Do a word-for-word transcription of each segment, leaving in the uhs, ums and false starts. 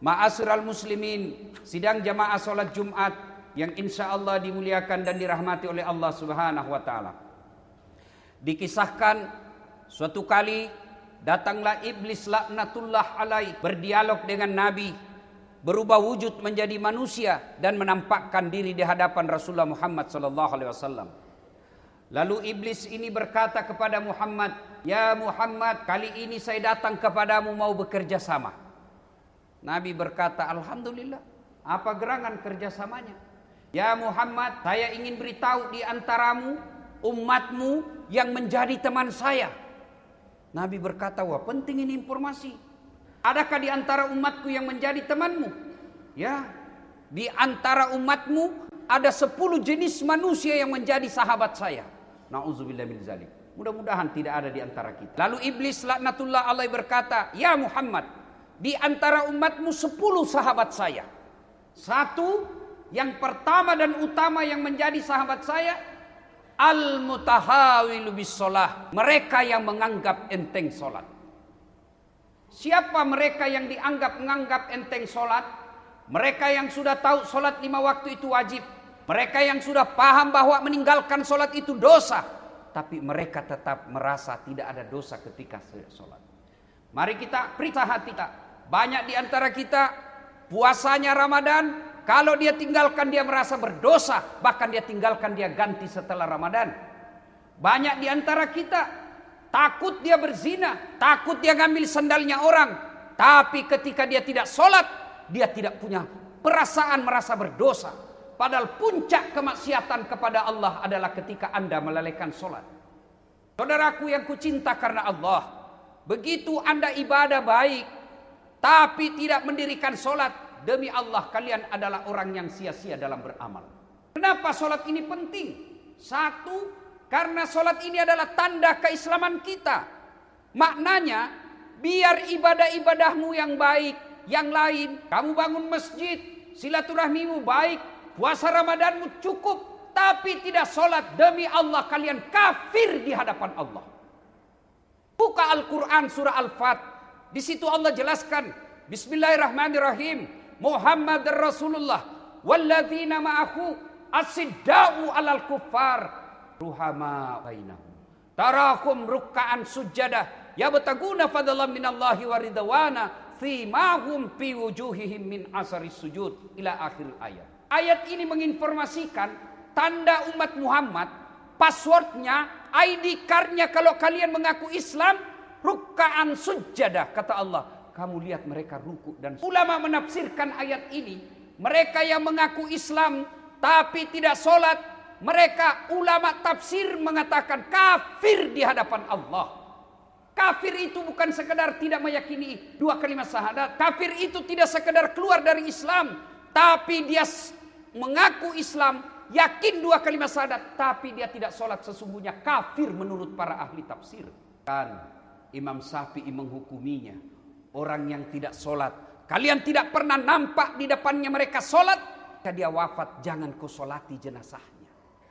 Ma'asyiral muslimin, sidang jamaah salat Jumat yang insya Allah dimuliakan dan dirahmati oleh Allah Subhanahu wa taala. Dikisahkan suatu kali datanglah iblis laknatullah alaih berdialog dengan Nabi, berubah wujud menjadi manusia dan menampakkan diri di hadapan Rasulullah Muhammad sallallahu alaihi wasallam. Lalu iblis ini berkata kepada Muhammad, "Ya Muhammad, kali ini saya datang kepadamu mau bekerja sama." Nabi berkata, "Alhamdulillah, apa gerangan kerjasamanya?" "Ya Muhammad, saya ingin beritahu di antaramu umatmu yang menjadi teman saya." Nabi berkata, "Wah, penting ini informasi. Adakah di antara umatku yang menjadi temanmu?" "Ya, di antara umatmu ada sepuluh jenis manusia yang menjadi sahabat saya." Na'udzubillah min zalik. Mudah-mudahan tidak ada di antara kita. Lalu iblis laknatullah alaih berkata, "Ya Muhammad, di antara umatmu sepuluh sahabat saya. Satu, yang pertama dan utama yang menjadi sahabat saya, al-mutahawilu bis sholah, mereka yang menganggap enteng sholat." Siapa mereka yang dianggap menganggap enteng sholat? Mereka yang sudah tahu sholat lima waktu itu wajib. Mereka yang sudah paham bahwa meninggalkan sholat itu dosa, tapi mereka tetap merasa tidak ada dosa ketika sholat. Mari kita periksa hati kita. Banyak di antara kita puasanya Ramadan, kalau dia tinggalkan dia merasa berdosa, bahkan dia tinggalkan dia ganti setelah Ramadan. Banyak di antara kita takut dia berzina, takut dia ngambil sandalnya orang, tapi ketika dia tidak sholat, dia tidak punya perasaan merasa berdosa. Padahal puncak kemaksiatan kepada Allah adalah ketika Anda melalaikan sholat. Saudaraku yang kucinta karena Allah, begitu Anda ibadah baik, tapi tidak mendirikan sholat, demi Allah kalian adalah orang yang sia-sia dalam beramal. Kenapa sholat ini penting? Satu, karena sholat ini adalah tanda keislaman kita. Maknanya, biar ibadah-ibadahmu yang baik, yang lain, kamu bangun masjid, silaturahmimu baik, puasa Ramadanmu cukup, tapi tidak sholat, demi Allah kalian kafir di hadapan Allah. Buka Al-Quran surah Al-Fat, di situ Allah jelaskan, Bismillahirrahmanirrahim, Muhammad Rasulullah, walladzina ma'ahu asidda'u alal kuffar, ruhama bainahum, tarakum rukkaan sujjadah, yabtaguna fadlan minallahi waridwana, fimahum fi wujuhihim min asaris sujud, ila akhir ayat. Ayat ini menginformasikan tanda umat Muhammad, passwordnya, I D card-nya kalau kalian mengaku Islam, rukkaan sujjadah, kata Allah. Kamu lihat mereka ruku dan ulama menafsirkan ayat ini, mereka yang mengaku Islam tapi tidak sholat, mereka ulama tafsir mengatakan kafir di hadapan Allah. Kafir itu bukan sekedar tidak meyakini dua kalimat syahadat. Kafir itu tidak sekedar keluar dari Islam, tapi dia mengaku Islam, yakin dua kalimat syahadat, tapi dia tidak sholat, sesungguhnya kafir menurut para ahli tafsir. Kan Imam Syafi'i menghukuminya, orang yang tidak sholat, kalian tidak pernah nampak di depannya mereka sholat, ketika dia wafat jangan kau sholati jenazahnya.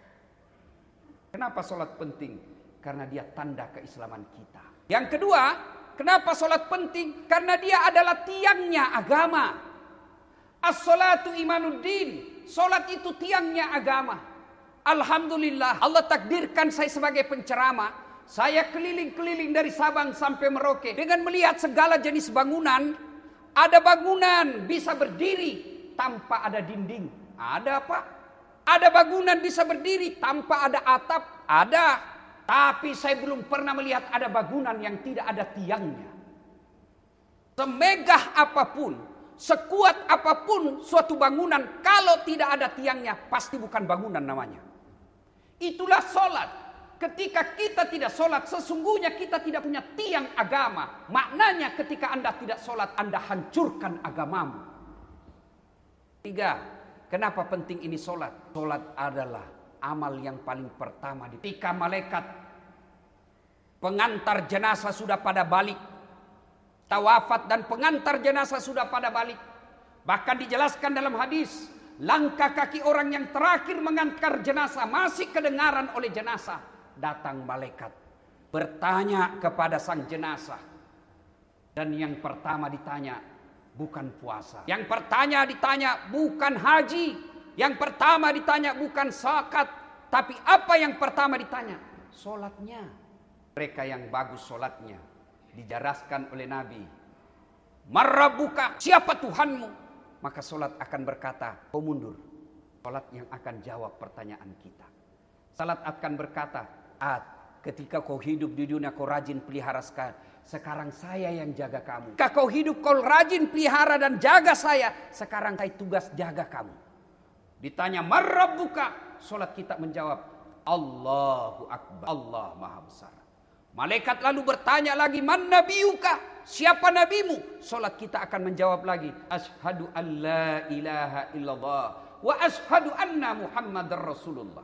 Kenapa sholat penting? Karena dia tanda keislaman kita. Yang kedua, kenapa sholat penting? Karena dia adalah tiangnya agama. As-sholatu imanuddin. Sholat itu tiangnya agama. Alhamdulillah, Allah takdirkan saya sebagai penceramah. Saya keliling-keliling dari Sabang sampai Merauke dengan melihat segala jenis bangunan. Ada bangunan bisa berdiri tanpa ada dinding. Ada apa? Ada bangunan bisa berdiri tanpa ada atap. Ada. Tapi saya belum pernah melihat ada bangunan yang tidak ada tiangnya. Semegah apapun, sekuat apapun suatu bangunan, kalau tidak ada tiangnya, pasti bukan bangunan namanya. Itulah sholat. Ketika kita tidak sholat, sesungguhnya kita tidak punya tiang agama. Maknanya ketika Anda tidak sholat, Anda hancurkan agamamu. Tiga, kenapa penting ini sholat? Sholat adalah amal yang paling pertama. Ketika malaikat pengantar jenazah sudah pada balik, tawafat dan pengantar jenazah sudah pada balik, bahkan dijelaskan dalam hadis, langkah kaki orang yang terakhir mengantar jenazah masih kedengaran oleh jenazah. Datang malaikat bertanya kepada sang jenazah, dan yang pertama ditanya, bukan puasa. Yang pertama ditanya bukan haji. Yang pertama ditanya bukan zakat. Tapi apa yang pertama ditanya? Solatnya. Mereka yang bagus solatnya dijelaskan oleh Nabi. Marrabuka, siapa Tuhanmu? Maka solat akan berkata, kau mundur. Solat yang akan jawab pertanyaan kita. Salat akan berkata, Ad, ketika kau hidup di dunia kau rajin pelihara sekali. Sekarang saya yang jaga kamu. Ketika kau hidup kau rajin pelihara dan jaga saya. Sekarang saya tugas jaga kamu. Ditanya marrabuka. Solat kita menjawab, Allahu Akbar. Allah Maha Besar. Malaikat lalu bertanya lagi, man nabiyuka? Siapa nabimu? Solat kita akan menjawab lagi, Ashhadu an la ilaha illallah wa ashhadu anna Muhammadar Rasulullah.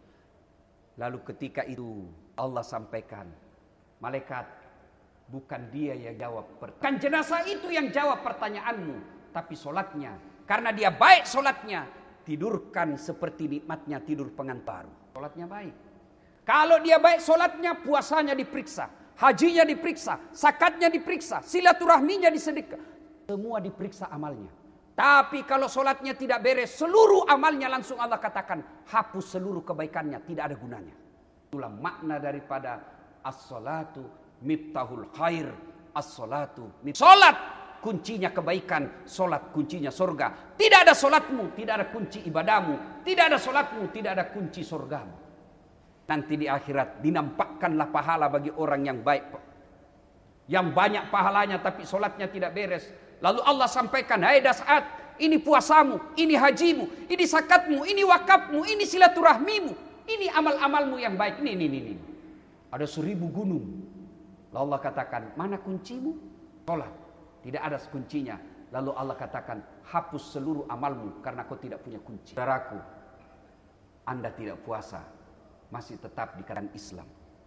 Lalu ketika itu Allah sampaikan, malaikat, bukan dia yang jawab pertanyaan. Kan jenazah itu yang jawab pertanyaanmu, tapi solatnya. Karena dia baik solatnya, tidurkan seperti nikmatnya tidur pengantar. Solatnya baik. Kalau dia baik solatnya, puasanya diperiksa, hajinya diperiksa, zakatnya diperiksa, silaturahminya disedekah. Semua diperiksa amalnya. Tapi kalau solatnya tidak beres, seluruh amalnya langsung Allah katakan, hapus seluruh kebaikannya, tidak ada gunanya. Itulah makna daripada as-salatu miftahul khair, as-salatu miftahul. Solat kuncinya kebaikan, solat kuncinya surga. Tidak ada solatmu, tidak ada kunci ibadahmu. Tidak ada solatmu, tidak ada kunci surgamu. Nanti di akhirat dinampakkanlah pahala bagi orang yang baik, yang banyak pahalanya tapi solatnya tidak beres. Lalu Allah sampaikan, hai Das'at, ini puasamu, ini hajimu, ini zakatmu, ini wakafmu, ini silaturahmimu, ini amal-amalmu yang baik. Ini, ini, ini. Ada seribu gunung. Lalu Allah katakan, mana kuncimu? Solat. Tidak ada kuncinya. Lalu Allah katakan, hapus seluruh amalmu karena kau tidak punya kunci. Saudaraku, Anda tidak puasa, masih tetap dikatakan Islam.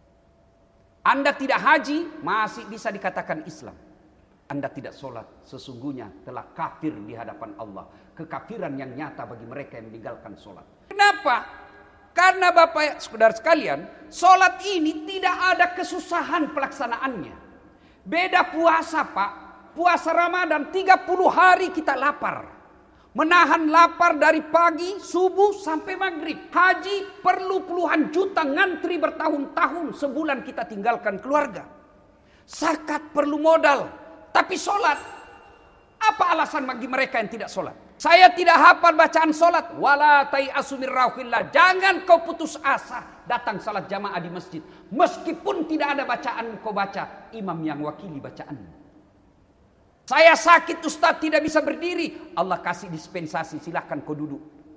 Anda tidak haji, masih bisa dikatakan Islam. Anda tidak sholat, sesungguhnya telah kafir di hadapan Allah. Kekafiran yang nyata bagi mereka yang meninggalkan sholat. Kenapa? Karena Bapak saudara sekalian, sholat ini tidak ada kesusahan pelaksanaannya. Beda puasa Pak. Puasa Ramadan tiga puluh hari kita lapar. Menahan lapar dari pagi, subuh sampai maghrib. Haji perlu puluhan juta ngantri bertahun-tahun. Sebulan kita tinggalkan keluarga. Zakat perlu modal. Tapi sholat, apa alasan bagi mereka yang tidak sholat? Saya tidak hafal bacaan sholat. Wala tai'asu min rauhillah. Jangan kau putus asa datang salat jamaah di masjid. Meskipun tidak ada bacaan kau baca, imam yang wakili bacaanmu. Saya sakit Ustaz, tidak bisa berdiri. Allah kasih dispensasi, silahkan kau duduk.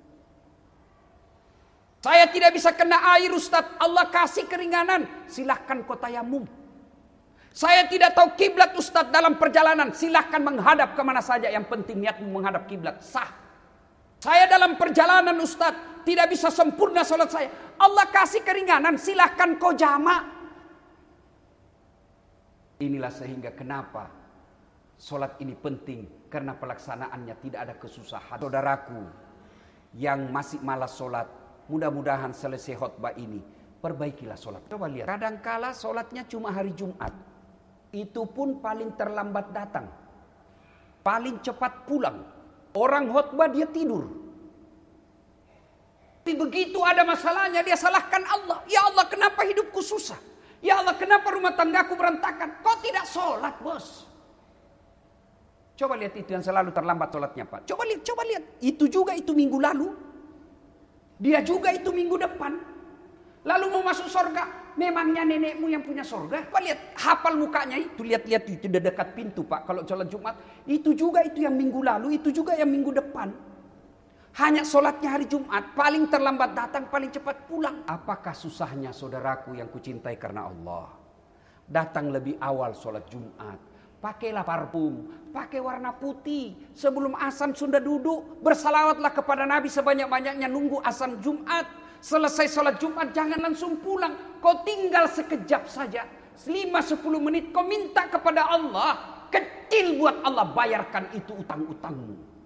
Saya tidak bisa kena air Ustaz, Allah kasih keringanan, silahkan kau tayamum. Saya tidak tahu kiblat Ustaz dalam perjalanan, silahkan menghadap kemana saja, yang penting niatmu menghadap kiblat, sah. Saya dalam perjalanan Ustaz, tidak bisa sempurna salat saya, Allah kasih keringanan, silahkan kau jamak. Inilah sehingga kenapa solat ini penting, karena pelaksanaannya tidak ada kesusahan. Saudaraku yang masih malas solat, mudah-mudahan selesai khutbah ini perbaikilah solat. Coba lihat, kadangkala solatnya cuma hari Jumat, itu pun paling terlambat datang, paling cepat pulang. Orang khutbah dia tidur. Tapi begitu ada masalahnya dia salahkan Allah. Ya Allah, kenapa hidupku susah? Ya Allah, kenapa rumah tanggaku berantakan? Kau tidak sholat, bos. Coba lihat itu yang selalu terlambat sholatnya, Pak. Coba lihat, coba lihat. Itu juga itu minggu lalu. Dia juga itu minggu depan. Lalu mau masuk surga. Memangnya nenekmu yang punya surga? Coba lihat, hafal mukanya itu. Lihat-lihat itu di dekat pintu, Pak. Kalau sholat Jumat. Itu juga itu yang minggu lalu. Itu juga yang minggu depan. Hanya sholatnya hari Jumat. Paling terlambat datang, paling cepat pulang. Apakah susahnya saudaraku yang kucintai karena Allah? Datang lebih awal sholat Jumat. Pakailah parfum, pakai warna putih. Sebelum azan sudah duduk, bersalawatlah kepada Nabi sebanyak-banyaknya, nunggu azan Jumat. Selesai sholat Jumat jangan langsung pulang. Kau tinggal sekejap saja, lima sepuluh menit kau minta kepada Allah. Kecil buat Allah, bayarkan itu utang-utangmu.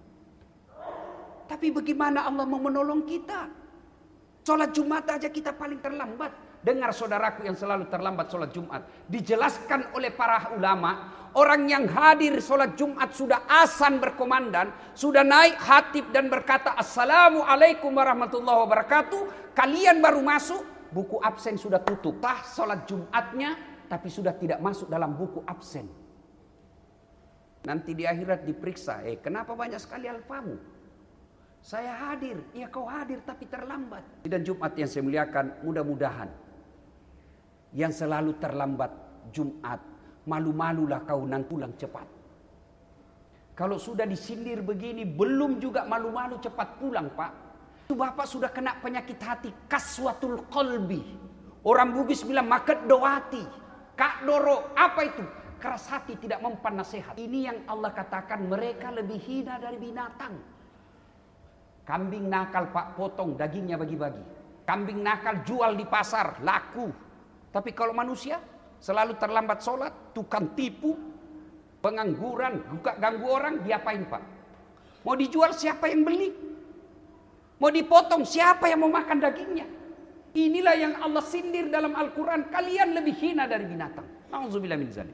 Tapi bagaimana Allah mau menolong kita? Sholat Jumat aja kita paling terlambat. Dengar saudaraku yang selalu terlambat sholat Jumat. Dijelaskan oleh para ulama, orang yang hadir sholat Jumat sudah azan berkomandan, sudah naik khatib dan berkata Assalamualaikum warahmatullahi wabarakatuh, kalian baru masuk, buku absen sudah tutup. Sah sholat Jumatnya, tapi sudah tidak masuk dalam buku absen. Nanti di akhirat diperiksa, eh kenapa banyak sekali alfamu? Saya hadir, ya kau hadir tapi terlambat. Dan Jumat yang saya muliakan, mudah-mudahan yang selalu terlambat Jumat, malu-malulah kau nanti pulang cepat. Kalau sudah disindir begini, belum juga malu-malu cepat pulang, Pak. Itu Bapak sudah kena penyakit hati, kaswatul qalbi. Orang Bugis bilang maket doati, kak doro, apa itu? Keras hati, tidak mempan nasihat. Ini yang Allah katakan mereka lebih hina dari binatang. Kambing nakal Pak, potong dagingnya bagi-bagi. Kambing nakal jual di pasar, laku. Tapi kalau manusia selalu terlambat sholat, tukang tipu, pengangguran, buka ganggu orang, diapain Pak? Mau dijual siapa yang beli? Mau dipotong siapa yang mau makan dagingnya? Inilah yang Allah sindir dalam Al-Quran. Kalian lebih hina dari binatang. Na'udzubillah min dzalik.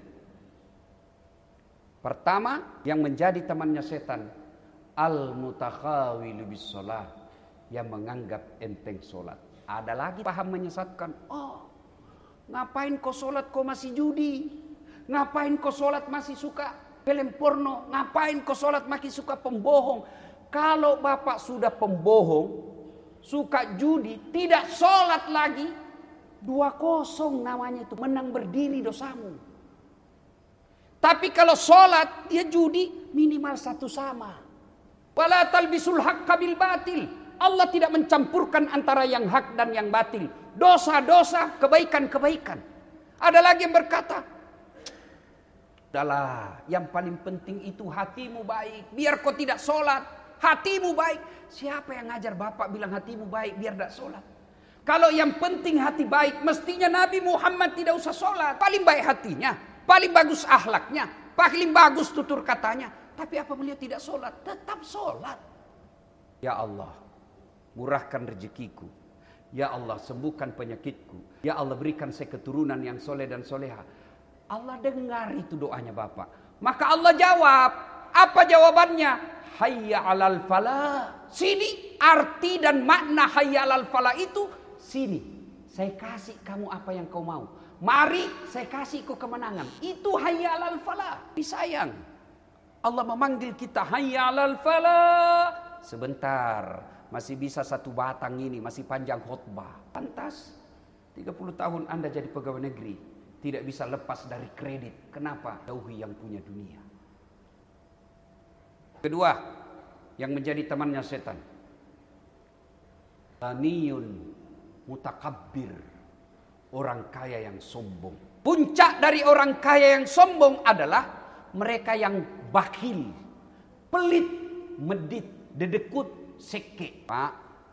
Pertama, yang menjadi temannya setan, al-mutakhawilu bis sholat, yang menganggap enteng sholat. Ada lagi paham menyesatkan. Oh, ngapain kau sholat kau masih judi? Ngapain kau sholat masih suka film porno? Ngapain kau sholat masih suka pembohong? Kalau Bapak sudah pembohong, suka judi, tidak sholat lagi, dua kosong namanya itu, menang berdiri dosamu. Tapi kalau sholat, dia judi, minimal satu sama. Wala talbisul haqqa bil batil. Allah tidak mencampurkan antara yang hak dan yang batil. Dosa-dosa, kebaikan-kebaikan. Ada lagi yang berkata, udahlah, yang paling penting itu hatimu baik. Biar kau tidak sholat, hatimu baik. Siapa yang ngajar Bapak bilang hatimu baik biar tidak sholat? Kalau yang penting hati baik, mestinya Nabi Muhammad tidak usah sholat. Paling baik hatinya, paling bagus akhlaknya, paling bagus tutur katanya. Tapi apa beliau tidak sholat? Tetap sholat. Ya Allah, murahkan rezekiku. Ya Allah, sembuhkan penyakitku. Ya Allah, berikan saya keturunan yang soleh dan soleha. Allah dengar itu doanya Bapak. Maka Allah jawab. Apa jawabannya? Hayya alal falah. Sini arti dan makna hayya alal falah itu. Sini, saya kasih kamu apa yang kau mau. Mari saya kasih kau kemenangan. Itu hayya alal falah. Disayang. Allah memanggil kita hayya alal falah. Sebentar, masih bisa satu batang ini, masih panjang khutbah. Pantas tiga puluh tahun Anda jadi pegawai negeri, tidak bisa lepas dari kredit. Kenapa? Jauhi yang punya dunia. Kedua, yang menjadi temannya setan, Ghaniyun mutakabbir, orang kaya yang sombong. Puncak dari orang kaya yang sombong adalah mereka yang bakhil, pelit, medit, dedekut, seke. Pak,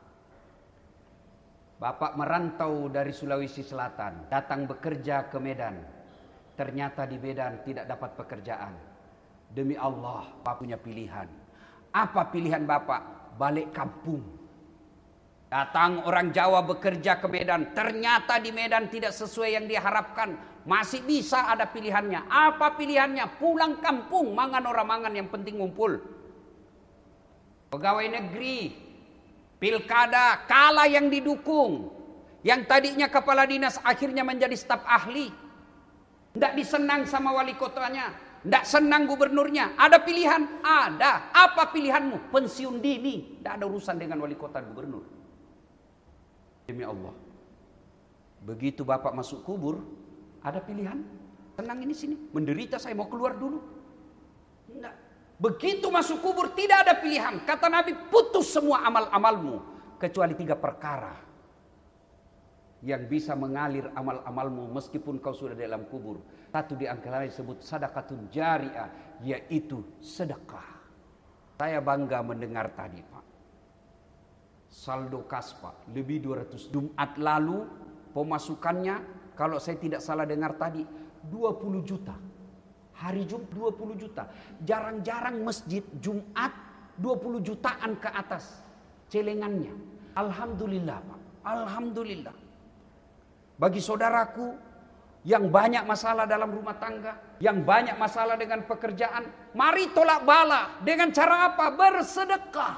Bapak merantau dari Sulawesi Selatan, datang bekerja ke Medan. Ternyata di Medan tidak dapat pekerjaan. Demi Allah, Bapak punya pilihan. Apa pilihan Bapak? Balik kampung. Datang orang Jawa bekerja ke Medan. Ternyata di Medan tidak sesuai yang diharapkan. Masih bisa ada pilihannya. Apa pilihannya? Pulang kampung, mangan orang mangan, yang penting ngumpul. Pegawai negeri, pilkada, kalah yang didukung. Yang tadinya kepala dinas akhirnya menjadi staf ahli. Tidak disenang sama wali kotanya. Tidak senang gubernurnya. Ada pilihan? Ada. Apa pilihanmu? Pensiun dini. Tidak ada urusan dengan wali kota gubernur. Demi Allah. Begitu Bapak masuk kubur, ada pilihan? Tenang ini sini. Menderita saya mau keluar dulu. Tidak. Begitu masuk kubur tidak ada pilihan. Kata Nabi, putus semua amal-amalmu. Kecuali tiga perkara. Yang bisa mengalir amal-amalmu meskipun kau sudah dalam kubur. Satu di antaranya disebut sadaqatun jariyah, yaitu sedekah. Saya bangga mendengar tadi Pak. Saldo kas Pak, lebih dua ratus. Jumat lalu pemasukannya, kalau saya tidak salah dengar tadi, dua puluh juta. Hari Jumat dua puluh juta. Jarang-jarang masjid Jumat dua puluh jutaan ke atas celengannya. Alhamdulillah Pak. Alhamdulillah. Bagi saudaraku yang banyak masalah dalam rumah tangga, yang banyak masalah dengan pekerjaan, mari tolak bala dengan cara apa? Bersedekah.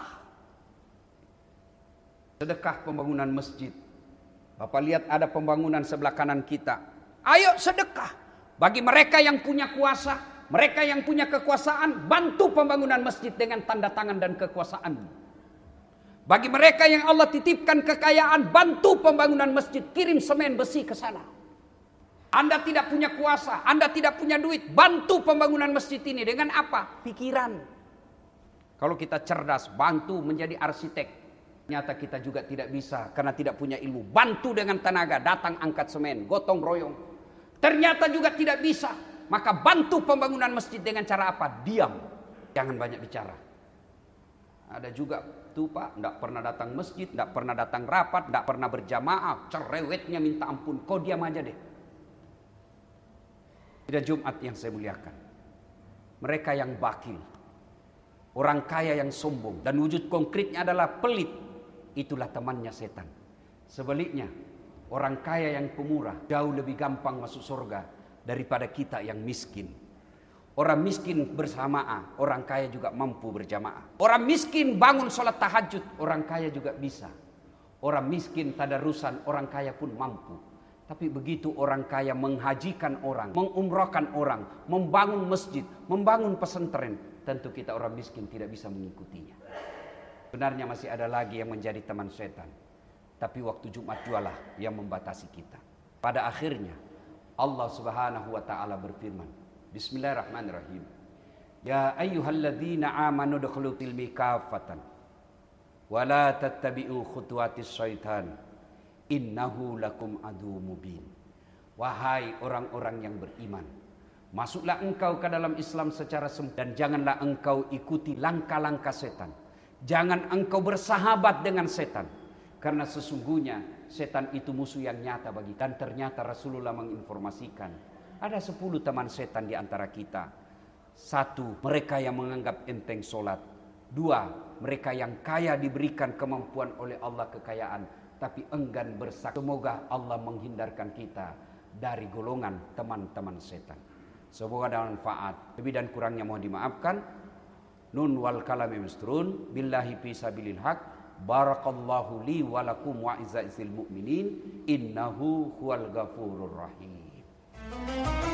Sedekah pembangunan masjid. Bapak lihat ada pembangunan sebelah kanan kita. Ayo sedekah. Bagi mereka yang punya kuasa, mereka yang punya kekuasaan, bantu pembangunan masjid dengan tanda tangan dan kekuasaan. Bagi mereka yang Allah titipkan kekayaan, bantu pembangunan masjid, kirim semen besi ke sana. Anda tidak punya kuasa, Anda tidak punya duit, bantu pembangunan masjid ini dengan apa? Pikiran. Kalau kita cerdas, bantu menjadi arsitek. Ternyata kita juga tidak bisa karena tidak punya ilmu. Bantu dengan tenaga, datang angkat semen, gotong royong. Ternyata juga tidak bisa, maka bantu pembangunan masjid dengan cara apa? Diam, jangan banyak bicara. Ada juga tuh Pak, tidak pernah datang masjid, tidak pernah datang rapat, tidak pernah berjamaah, cerewetnya minta ampun, kau diam aja deh. Tidak Jumat yang saya muliakan, mereka yang bakil, orang kaya yang sombong, dan wujud konkretnya adalah pelit, itulah temannya setan. Sebaliknya, orang kaya yang pemurah jauh lebih gampang masuk surga daripada kita yang miskin. Orang miskin bersamaan, orang kaya juga mampu berjamaah. Orang miskin bangun sholat tahajud, orang kaya juga bisa. Orang miskin tadarusan, orang kaya pun mampu. Tapi begitu orang kaya menghajikan orang, mengumrahkan orang, membangun masjid, membangun pesantren, tentu kita orang miskin tidak bisa mengikutinya. Sebenarnya masih ada lagi yang menjadi teman setan. Tapi waktu Jumat jualah yang membatasi kita. Pada akhirnya Allah Subhanahu wa taala berfirman, Bismillahirrahmanirrahim. Ya ayyuhalladzina amanu dukhulu tilmi kafatan wa la tattabi'u khutuwatis syaitan innahu lakum adu mubin. Wahai orang-orang yang beriman, masuklah engkau ke dalam Islam secara sempurna dan janganlah engkau ikuti langkah-langkah setan. Jangan engkau bersahabat dengan setan, karena sesungguhnya setan itu musuh yang nyata bagi. Dan ternyata Rasulullah menginformasikan ada sepuluh teman setan di antara kita. Satu, mereka yang menganggap enteng sholat. Dua, mereka yang kaya diberikan kemampuan oleh Allah kekayaan, tapi enggan bersaksi. Semoga Allah menghindarkan kita dari golongan teman-teman setan. Semoga ada manfaat. Lebih dan kurangnya mohon dimaafkan. Nun wal kalami misturun. Billahi fi sabilil haq. Barakallahu li walakum wa izza'izil mu'minin. Innahu huwal ghafurur rahim. Thank you.